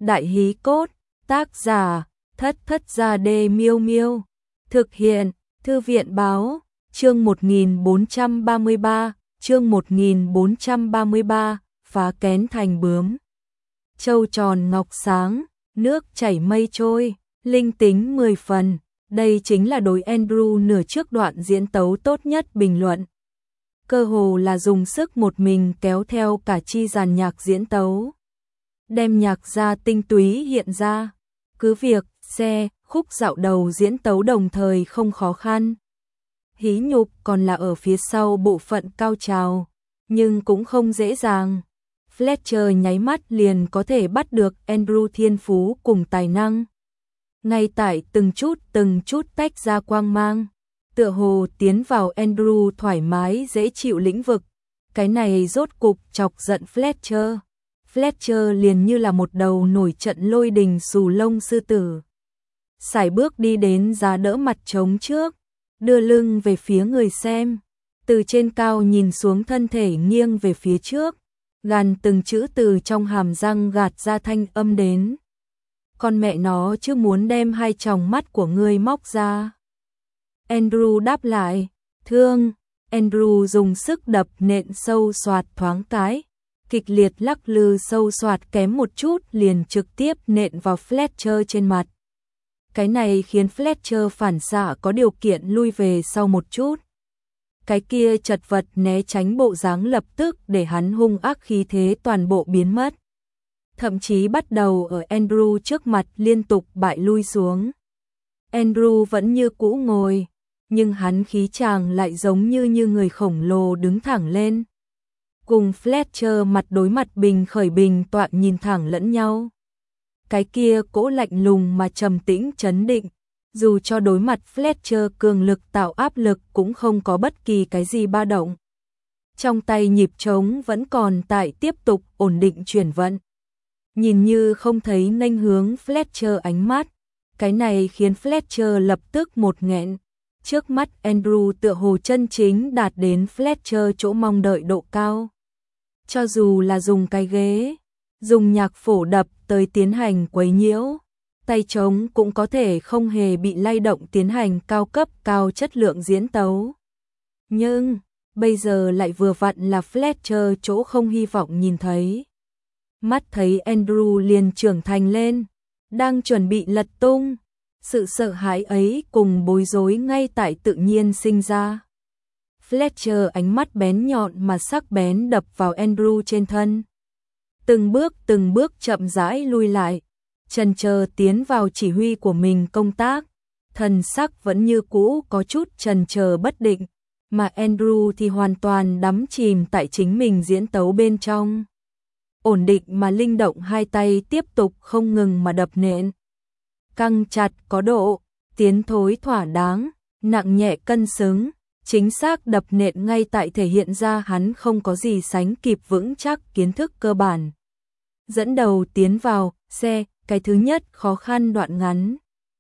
Đại hí cốt, tác giả, Thất Thất Gia Đê Miêu Miêu. Thực hiện, Thư viện báo, chương 1433, phá kén thành bướm. Châu tròn ngọc sáng, nước chảy mây trôi, linh tính 10 phần. Đây chính là đối Andrew nửa trước đoạn diễn tấu tốt nhất bình luận. Cơ hồ là dùng sức một mình kéo theo cả chi dàn nhạc diễn tấu. Đem nhạc ra tinh túy hiện ra. Cứ việc, khúc dạo đầu diễn tấu đồng thời không khó khăn. Hí nhục còn là ở phía sau bộ phận cao trào, nhưng cũng không dễ dàng. Fletcher nháy mắt liền có thể bắt được Andrew thiên phú cùng tài năng. Ngay tại từng chút tách ra quang mang, tựa hồ tiến vào Andrew thoải mái dễ chịu lĩnh vực. Cái này rốt cục chọc giận Fletcher. Fletcher liền như là một đầu nổi trận lôi đình xù lông sư tử. Sải bước đi đến giá đỡ mặt trống trước, đưa lưng về phía người xem, từ trên cao nhìn xuống thân thể nghiêng về phía trước, gàn từng chữ từ trong hàm răng gạt ra thanh âm đến. Con mẹ nó chứ muốn đem hai tròng mắt của ngươi móc ra. Andrew đáp lại, thương. Andrew dùng sức đập nện sâu xoạt thoáng cái, kịch liệt lắc lư sâu xoạt kém một chút liền trực tiếp nện vào Fletcher trên mặt. Cái này khiến Fletcher phản xạ có điều kiện lui về sau một chút. Cái kia chật vật né tránh bộ dáng lập tức để hắn hung ác khí thế toàn bộ biến mất. Thậm chí bắt đầu ở Andrew trước mặt liên tục bại lui xuống. Andrew vẫn như cũ ngồi, nhưng hắn khí chàng lại giống như người khổng lồ đứng thẳng lên. Cùng Fletcher mặt đối mặt bình khởi bình tọa nhìn thẳng lẫn nhau. Cái kia cỗ lạnh lùng mà trầm tĩnh trấn định, dù cho đối mặt Fletcher cường lực tạo áp lực cũng không có bất kỳ cái gì ba động. Trong tay nhịp trống vẫn còn tại tiếp tục ổn định chuyển vận. Nhìn như không thấy nghênh hướng Fletcher ánh mắt, cái này khiến Fletcher lập tức một nghẹn. Trước mắt Andrew tựa hồ chân chính đạt đến Fletcher chỗ mong đợi độ cao. Cho dù là dùng cái ghế, dùng nhạc phổ đập tới tiến hành quấy nhiễu, tay trống cũng có thể không hề bị lay động tiến hành cao cấp cao chất lượng diễn tấu. Nhưng, bây giờ lại vừa vặn là Fletcher chỗ không hy vọng nhìn thấy. Mắt thấy Andrew liền trưởng thành lên, đang chuẩn bị lật tung, sự sợ hãi ấy cùng bối rối ngay tại tự nhiên sinh ra. Fletcher ánh mắt bén nhọn mà sắc bén đập vào Andrew trên thân. Từng bước chậm rãi lui lại, chần chờ tiến vào chỉ huy của mình công tác, thần sắc vẫn như cũ có chút chần chờ bất định, mà Andrew thì hoàn toàn đắm chìm tại chính mình diễn tấu bên trong. Ổn định mà linh động hai tay tiếp tục không ngừng mà đập nện. Căng chặt có độ, tiến thối thỏa đáng, nặng nhẹ cân xứng, chính xác đập nện ngay tại thể hiện ra hắn không có gì sánh kịp vững chắc kiến thức cơ bản. Dẫn đầu tiến vào, cái thứ nhất khó khăn đoạn ngắn.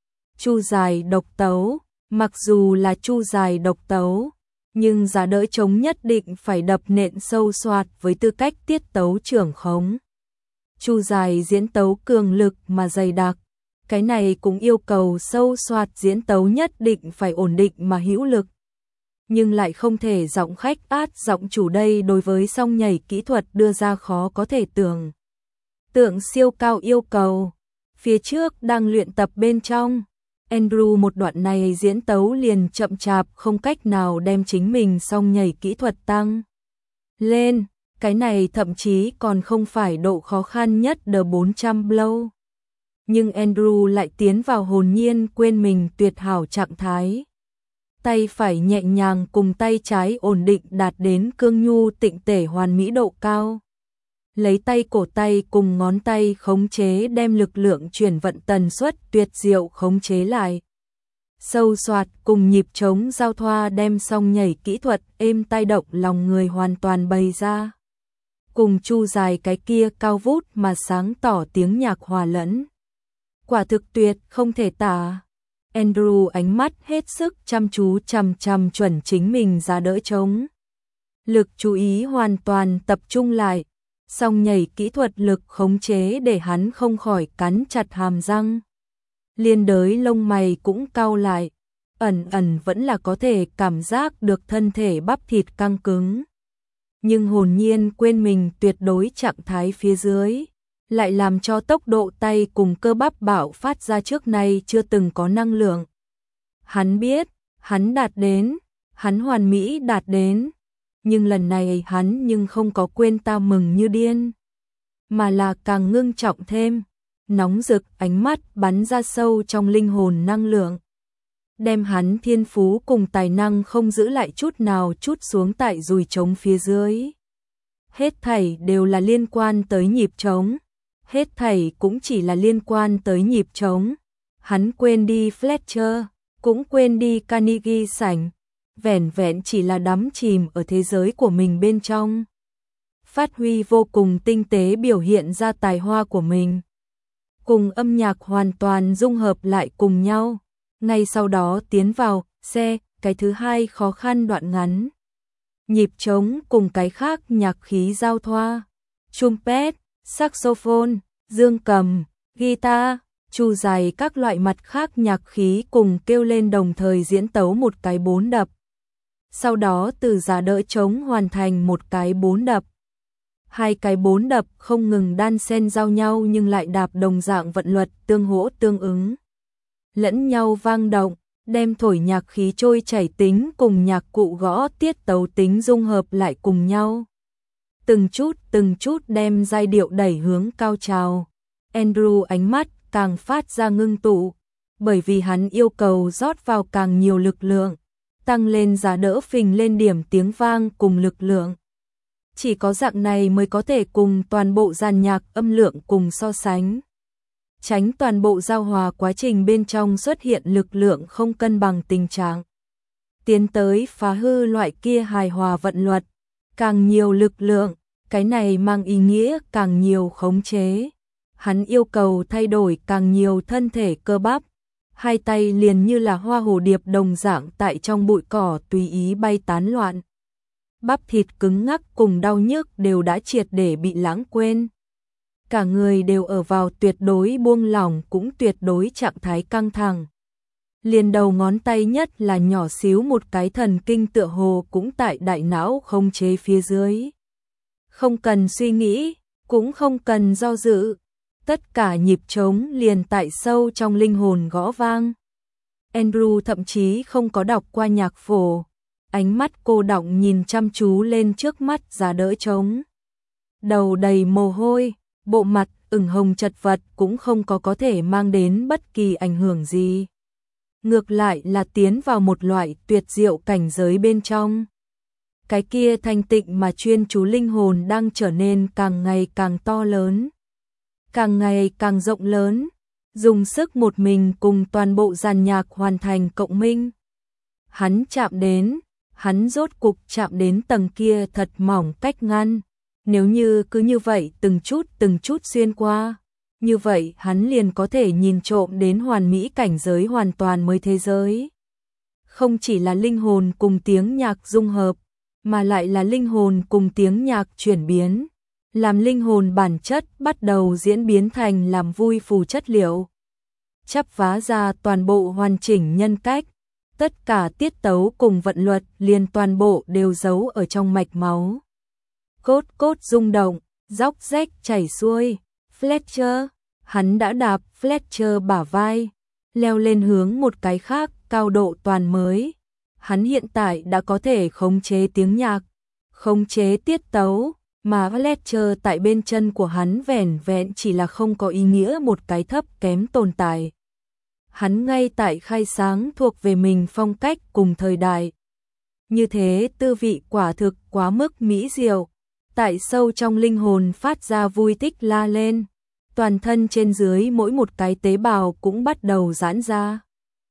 Chu dài độc tấu, mặc dù là chu dài độc tấu, nhưng giá đỡ trống nhất định phải đập nện sâu xoạt với tư cách tiết tấu trưởng khống. Chu dài diễn tấu cường lực mà dày đặc, cái này cũng yêu cầu sâu xoạt diễn tấu nhất định phải ổn định mà hữu lực. Nhưng lại không thể giọng khách át giọng chủ, đây đối với song nhảy kỹ thuật đưa ra khó có thể tưởng tượng siêu cao yêu cầu. Phía trước đang luyện tập bên trong, Andrew một đoạn này diễn tấu liền chậm chạp không cách nào đem chính mình song nhảy kỹ thuật tăng lên, cái này thậm chí còn không phải độ khó khăn nhất The 400 Blow. Nhưng Andrew lại tiến vào hồn nhiên quên mình tuyệt hảo trạng thái. Tay phải nhẹ nhàng cùng tay trái ổn định đạt đến cương nhu tịnh tể hoàn mỹ độ cao. Lấy tay cổ tay cùng ngón tay khống chế đem lực lượng chuyển vận tần suất tuyệt diệu khống chế lại. Sâu xoạt cùng nhịp trống giao thoa đem song nhảy kỹ thuật êm tai động lòng người hoàn toàn bày ra. Cùng chu dài cái kia cao vút mà sáng tỏ tiếng nhạc hòa lẫn. Quả thực tuyệt không thể tả. Andrew ánh mắt hết sức chăm chú chằm chuẩn chính mình giá đỡ trống. Lực chú ý hoàn toàn tập trung lại, song nhảy kỹ thuật lực khống chế để hắn không khỏi cắn chặt hàm răng. Liên đới lông mày cũng cau lại, ẩn ẩn vẫn là có thể cảm giác được thân thể bắp thịt căng cứng. Nhưng hồn nhiên quên mình tuyệt đối trạng thái phía dưới, lại làm cho tốc độ tay cùng cơ bắp bạo phát ra trước nay chưa từng có năng lượng. Hắn biết, hắn đạt đến, hắn hoàn mỹ đạt đến, nhưng lần này hắn nhưng không có quên ta mừng như điên, mà là càng ngưng trọng thêm, nóng rực ánh mắt bắn ra sâu trong linh hồn năng lượng, đem hắn thiên phú cùng tài năng không giữ lại chút nào trút xuống tại dùi trống phía dưới. Hết thảy đều là liên quan tới nhịp trống, hết thảy cũng chỉ là liên quan tới nhịp trống. Hắn quên đi Fletcher, cũng quên đi Carnegie sảnh, vẻn vẹn chỉ là đắm chìm ở thế giới của mình bên trong. Phát huy vô cùng tinh tế biểu hiện ra tài hoa của mình, cùng âm nhạc hoàn toàn dung hợp lại cùng nhau. Ngay sau đó tiến vào xe, cái thứ hai khó khăn đoạn ngắn. Nhịp trống cùng cái khác nhạc khí giao thoa, trumpet, saxophone, dương cầm, guitar, chu dài các loại mặt khác nhạc khí cùng kêu lên đồng thời diễn tấu một cái 4 đập. Sau đó từ giá đỡ trống hoàn thành một cái 4 đập. Hai cái 4 đập không ngừng đan xen giao nhau nhưng lại đạp đồng dạng vận luật tương hỗ tương ứng, lẫn nhau vang động, đem thổi nhạc khí trôi chảy tính cùng nhạc cụ gõ tiết tấu tính dung hợp lại cùng nhau. Từng chút đem giai điệu đẩy hướng cao trào. Andrew ánh mắt càng phát ra ngưng tụ, bởi vì hắn yêu cầu rót vào càng nhiều lực lượng, tăng lên giá đỡ phình lên điểm tiếng vang cùng lực lượng. Chỉ có dạng này mới có thể cùng toàn bộ dàn nhạc âm lượng cùng so sánh, tránh toàn bộ giao hòa quá trình bên trong xuất hiện lực lượng không cân bằng tình trạng, tiến tới phá hư loại kia hài hòa vận luật. Càng nhiều lực lượng, cái này mang ý nghĩa càng nhiều khống chế. Hắn yêu cầu thay đổi càng nhiều thân thể cơ bắp, hai tay liền như là hoa hồ điệp đồng dạng tại trong bụi cỏ tùy ý bay tán loạn. Bắp thịt cứng ngắc cùng đau nhức đều đã triệt để bị lãng quên. Cả người đều ở vào tuyệt đối buông lỏng cũng tuyệt đối trạng thái căng thẳng. Liền đầu ngón tay nhất là nhỏ xíu một cái thần kinh tựa hồ cũng tại đại não không chế phía dưới. Không cần suy nghĩ, cũng không cần do dự. Tất cả nhịp trống liền tại sâu trong linh hồn gõ vang. Andrew thậm chí không có đọc qua nhạc phổ, ánh mắt cô đọng nhìn chăm chú lên trước mắt giá đỡ trống. Đầu đầy mồ hôi, bộ mặt ửng hồng chật vật cũng không có thể mang đến bất kỳ ảnh hưởng gì. Ngược lại là tiến vào một loại tuyệt diệu cảnh giới bên trong. Cái kia thanh tịnh mà chuyên chú linh hồn đang trở nên càng ngày càng to lớn, càng ngày càng rộng lớn, dùng sức một mình cùng toàn bộ dàn nhạc hoàn thành cộng minh. Hắn chạm đến, hắn rốt cục chạm đến tầng kia thật mỏng cách ngăn. Nếu như cứ như vậy từng chút xuyên qua, như vậy hắn liền có thể nhìn trộm đến hoàn mỹ cảnh giới hoàn toàn mới thế giới. Không chỉ là linh hồn cùng tiếng nhạc dung hợp, mà lại là linh hồn cùng tiếng nhạc chuyển biến, làm linh hồn bản chất bắt đầu diễn biến thành làm vui phù chất liệu, chắp vá ra toàn bộ hoàn chỉnh nhân cách, tất cả tiết tấu cùng vận luật liền toàn bộ đều giấu ở trong mạch máu. Cốt cốt rung động, róc rách chảy xuôi. Fletcher, hắn đã đạp Fletcher bả vai, leo lên hướng một cái khác cao độ toàn mới. Hắn hiện tại đã có thể khống chế tiếng nhạc, khống chế tiết tấu, mà Fletcher tại bên chân của hắn vẻn vẹn chỉ là không có ý nghĩa một cái thấp kém tồn tại. Hắn ngay tại khai sáng thuộc về mình phong cách cùng thời đại. Như thế tư vị quả thực quá mức mỹ diệu, tại sâu trong linh hồn phát ra vui thích la lên, toàn thân trên dưới mỗi một cái tế bào cũng bắt đầu giãn ra.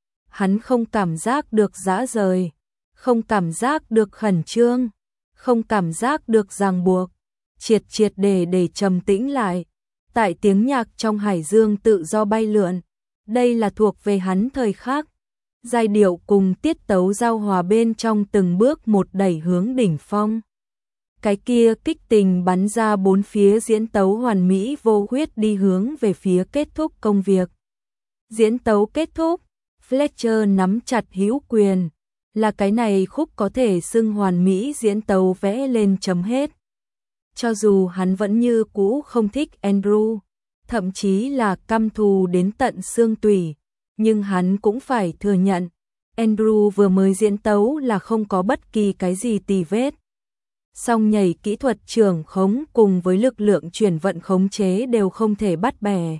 Hắn không cảm giác được rã rời, không cảm giác được khẩn trương, không cảm giác được ràng buộc, triệt để trầm tĩnh lại, tại tiếng nhạc trong hải dương tự do bay lượn. Đây là thuộc về hắn thời khắc, giai điệu cùng tiết tấu giao hòa bên trong từng bước một đẩy hướng đỉnh phong. Cái kia kích tình bắn ra bốn phía, diễn tấu hoàn mỹ vô khuyết đi hướng về phía kết thúc công việc. Diễn tấu kết thúc, Fletcher nắm chặt hữu quyền, là cái này khúc có thể xưng hoàn mỹ diễn tấu vẽ lên chấm hết. Cho dù hắn vẫn như cũ không thích Andrew, thậm chí là căm thù đến tận xương tủy, nhưng hắn cũng phải thừa nhận, Andrew vừa mới diễn tấu là không có bất kỳ cái gì tì vết. Song nhảy kỹ thuật trưởng khống cùng với lực lượng chuyển vận khống chế đều không thể bắt bẻ.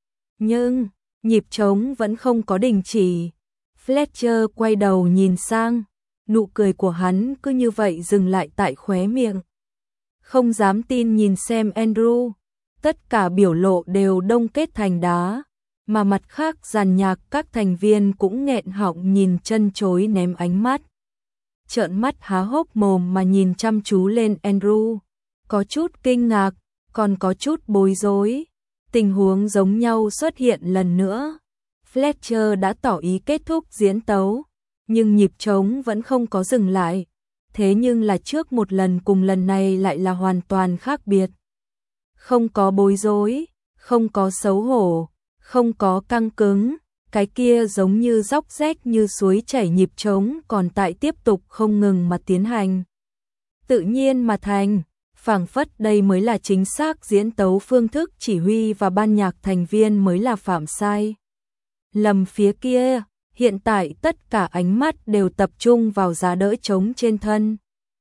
Nhưng, nhịp trống vẫn không có đình chỉ. Fletcher quay đầu nhìn sang, nụ cười của hắn cứ như vậy dừng lại tại khóe miệng. Không dám tin nhìn xem Andrew, tất cả biểu lộ đều đông kết thành đá, mà mặt khác dàn nhạc các thành viên cũng nghẹn họng nhìn chân chối ném ánh mắt. Trợn mắt há hốc mồm mà nhìn chăm chú lên Andrew, có chút kinh ngạc, còn có chút bối rối. Tình huống giống nhau xuất hiện lần nữa. Fletcher đã tỏ ý kết thúc diễn tấu, nhưng nhịp trống vẫn không có dừng lại. Thế nhưng là trước một lần cùng lần này lại là hoàn toàn khác biệt. Không có bối rối, không có xấu hổ, không có căng cứng, cái kia giống như róc rách như suối chảy nhịp trống còn tại tiếp tục không ngừng mà tiến hành. Tự nhiên mà thành, phảng phất đây mới là chính xác diễn tấu phương thức chỉ huy và ban nhạc thành viên mới là phạm sai. Lầm phía kia, hiện tại tất cả ánh mắt đều tập trung vào giá đỡ trống trên thân.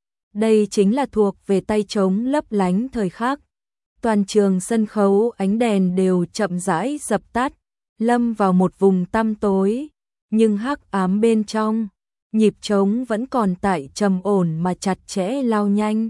Đây chính là thuộc về tay trống lấp lánh thời khắc. Toàn trường sân khấu ánh đèn đều chậm rãi dập tắt, lâm vào một vùng tăm tối, nhưng hắc ám bên trong, nhịp trống vẫn còn tại trầm ổn mà chặt chẽ lao nhanh.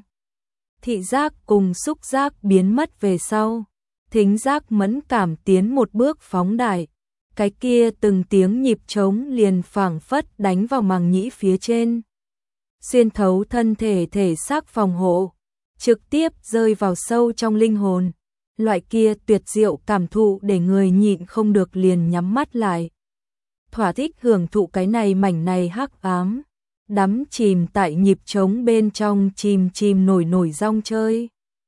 Thị giác cùng xúc giác biến mất về sau, thính giác mẫn cảm tiến một bước phóng đại. Cái kia từng tiếng nhịp trống liền phảng phất đánh vào màng nhĩ phía trên, xuyên thấu thân thể thể xác phòng hộ, trực tiếp rơi vào sâu trong linh hồn. Loại kia tuyệt diệu cảm thụ để người nhịn không được liền nhắm mắt lại. Thỏa thích hưởng thụ cái này mảnh này hắc ám, đắm chìm tại nhịp trống bên trong, chìm nổi rong chơi.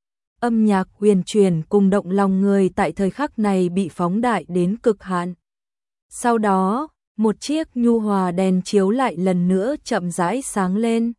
Âm nhạc huyền truyền cùng động lòng người tại thời khắc này bị phóng đại đến cực hạn. Sau đó, một chiếc nhu hòa đèn chiếu lại lần nữa chậm rãi sáng lên.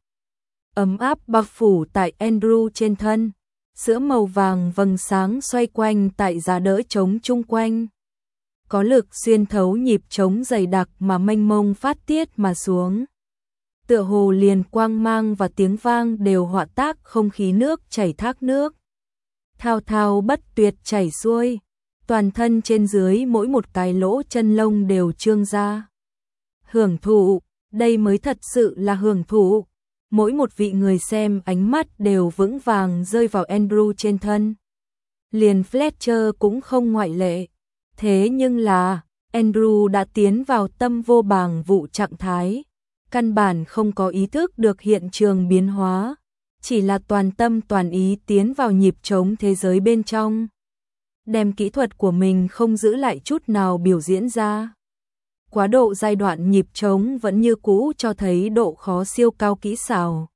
Ấm áp bao phủ tại Andrew trên thân, sữa màu vàng vầng sáng xoay quanh tại giá đỡ trống chung quanh. Có lực xuyên thấu nhịp trống dày đặc mà mênh mông phát tiết mà xuống. Tựa hồ liền quang mang và tiếng vang đều họa tác không khí nước chảy thác nước. Thao thao bất tuyệt chảy xuôi, toàn thân trên dưới mỗi một cái lỗ chân lông đều trương ra. Hưởng thụ, đây mới thật sự là hưởng thụ. Mỗi một vị người xem ánh mắt đều vững vàng rơi vào Andrew trên thân. Liền Fletcher cũng không ngoại lệ. Thế nhưng là, Andrew đã tiến vào tâm vô bàng vụ trạng thái. Căn bản không có ý thức được hiện trường biến hóa. Chỉ là toàn tâm toàn ý tiến vào nhịp trống thế giới bên trong. Đem kỹ thuật của mình không giữ lại chút nào biểu diễn ra. Quá độ giai đoạn nhịp trống vẫn như cũ cho thấy độ khó siêu cao kỹ xảo.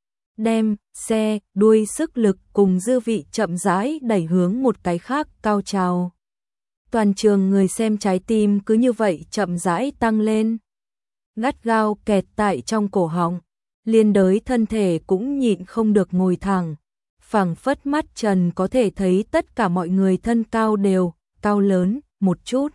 Đem, xe, đuôi sức lực cùng dư vị chậm rãi đẩy hướng một cái khác cao trào. Toàn trường người xem trái tim cứ như vậy chậm rãi tăng lên. Gắt gao kẹt tại trong cổ họng, liên đới thân thể cũng nhịn không được ngồi thẳng. Phảng phất mắt trần có thể thấy tất cả mọi người thân cao đều, cao lớn, một chút.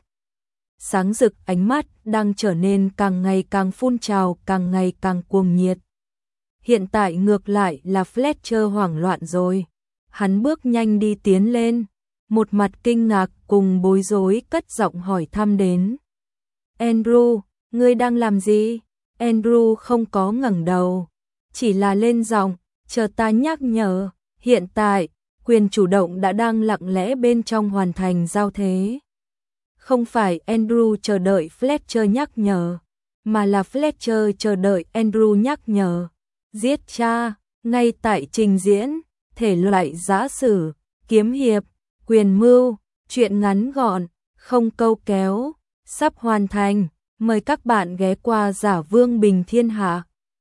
Sáng rực ánh mắt đang trở nên càng ngày càng phun trào, càng ngày càng cuồng nhiệt. Hiện tại ngược lại là Fletcher hoảng loạn rồi. Hắn bước nhanh đi tiến lên, một mặt kinh ngạc cùng bối rối cất giọng hỏi thăm đến. Andrew, ngươi đang làm gì? Andrew không có ngẩng đầu, chỉ là lên giọng, chờ ta nhắc nhở. Hiện tại, quyền chủ động đã đang lặng lẽ bên trong hoàn thành giao thế. Không phải Andrew chờ đợi Fletcher nhắc nhở, mà là Fletcher chờ đợi Andrew nhắc nhở. Giết cha, ngay tại trình diễn, thể loại giã sử, kiếm hiệp, quyền mưu, truyện ngắn gọn, không câu kéo, sắp hoàn thành. Mời các bạn ghé qua Giả Vương Bình Thiên Hạ.